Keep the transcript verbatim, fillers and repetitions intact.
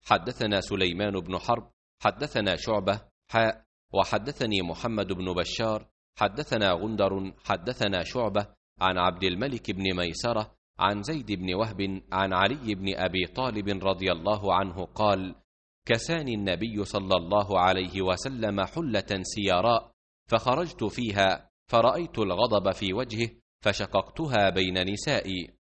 حدثنا سليمان بن حرب حدثنا شعبة حاء وحدثني محمد بن بشار حدثنا غندر حدثنا شعبة عن عبد الملك بن ميسرة عن زيد بن وهب عن علي بن أبي طالب رضي الله عنه قال: كساني النبي صلى الله عليه وسلم حلة سيراء، فخرجت فيها فرأيت الغضب في وجهه فشققتها بين نسائي.